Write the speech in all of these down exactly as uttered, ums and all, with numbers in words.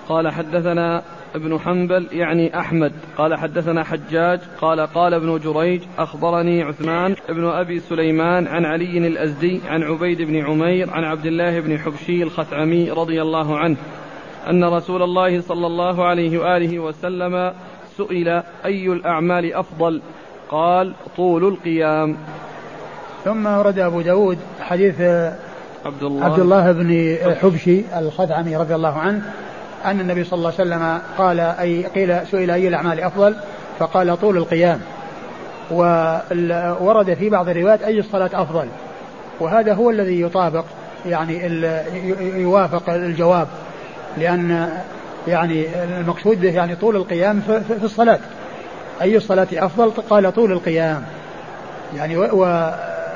قال حدثنا ابن حنبل يعني أحمد قال حدثنا حجاج قال قال ابن جريج أخبرني عثمان ابن أبي سليمان عن علي الأزدي عن عبيد بن عمير عن عبد الله بن حبشي الخثعمي رضي الله عنه أن رسول الله صلى الله عليه وآله وسلم سئل أي الأعمال أفضل قال طول القيام. ثم ورد أبو داود حديث عبد الله, عبد الله بن حبشي الخثعمي رضي الله عنه أن النبي صلى الله عليه وسلم قال أي قيل سئل أي الأعمال أفضل فقال طول القيام. وورد في بعض الروايات أي الصلاة أفضل، وهذا هو الذي يطابق يعني يوافق الجواب، لأن يعني المقصود به يعني طول القيام في الصلاة. أي الصلاة أفضل قال طول القيام يعني. و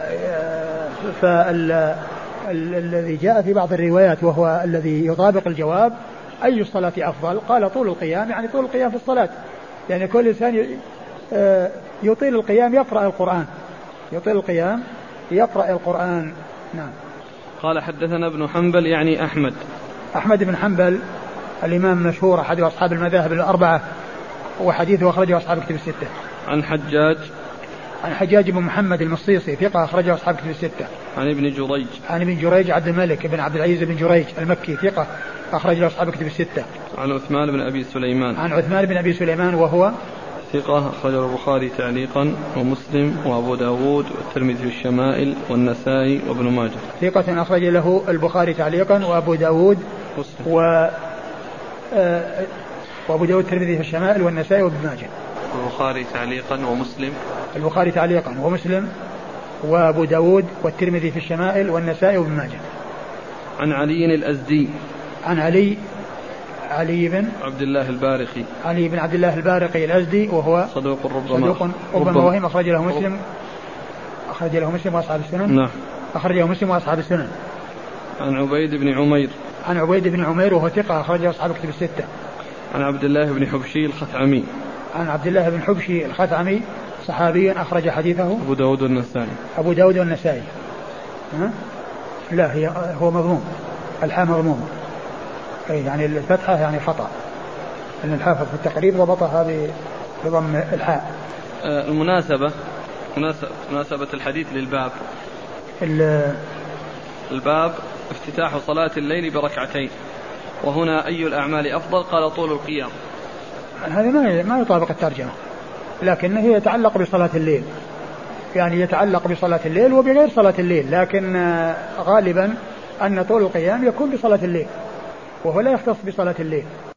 فالذي جاء في بعض الروايات وهو الذي يطابق الجواب أي الصلاة أفضل قال طول القيام، يعني طول القيام في الصلاة، يعني كل إنسان يطيل القيام يقرأ القرآن، يطيل القيام يقرأ القرآن. نعم. قال حدثنا ابن حنبل يعني أحمد أحمد بن حنبل الإمام المشهور أحد أصحاب المذاهب الأربعة، وحديثه أخرجه أصحاب كتب الستة. عن حجاج عن حجاج بن محمد المصيصي ثقة أخرجه أصحاب كتب الستة. عن ابن جريج عن ابن جريج عبد الملك بن عبد العزيز بن جريج المكي ثقة أخرجه أصحاب كتب الستة. عن عثمان بن أبي سليمان عن عثمان بن أبي سليمان وهو ثقة أخرجه البخاري تعليقا ومسلم وأبو داود والترمذي في الشمائل والنسائي وابن ماجه. ثقة أخرج له البخاري تعليقا وأبو داود مسلم و آه وأبو داود الترمذي في الشمائل والنسائي وابن ماجه. البخاري تعليقا ومسلم البخاري تعليقا ومسلم وأبو داود والترمذي في الشمائل والنسائي وابن ماجه. عن علي الأزدي عن علي علي بن عبد الله البارقي علي بن عبد الله البارقي الأزدي وهو صدوق ربما صدوق ربما وهم أخرج له مسلم أخرج له مسلم وأصحاب السنن. نعم. أخرج له مسلم وأصحاب السنن. عن عبيد بن عمير عن عبيد بن عمير وهو ثقة أخرج له أصحاب كتب الستة. عن عبد الله بن حبشي الخثعمي عن عبد الله بن حبشي الخثعمي صحابي أخرج حديثه أبو داود والنسائي أبو داود والنسائي. ها؟ لا هي هو مضموم، الحاء مضموم، أي يعني الفتحة يعني خطأ، أن الحافظ في التقريب ضبطها بضم الحاء. المناسبة مناسبة الحديث للباب الباب افتتاح صلاة الليل بركعتين، وهنا أي الأعمال أفضل قال طول القيام. هذا ما ما يطابق الترجمة، لكنه يتعلق بصلاة الليل، يعني يتعلق بصلاة الليل وبغير صلاة الليل، لكن غالبا أن طول القيام يكون بصلاة الليل وهو لا يختص بصلاة الليل.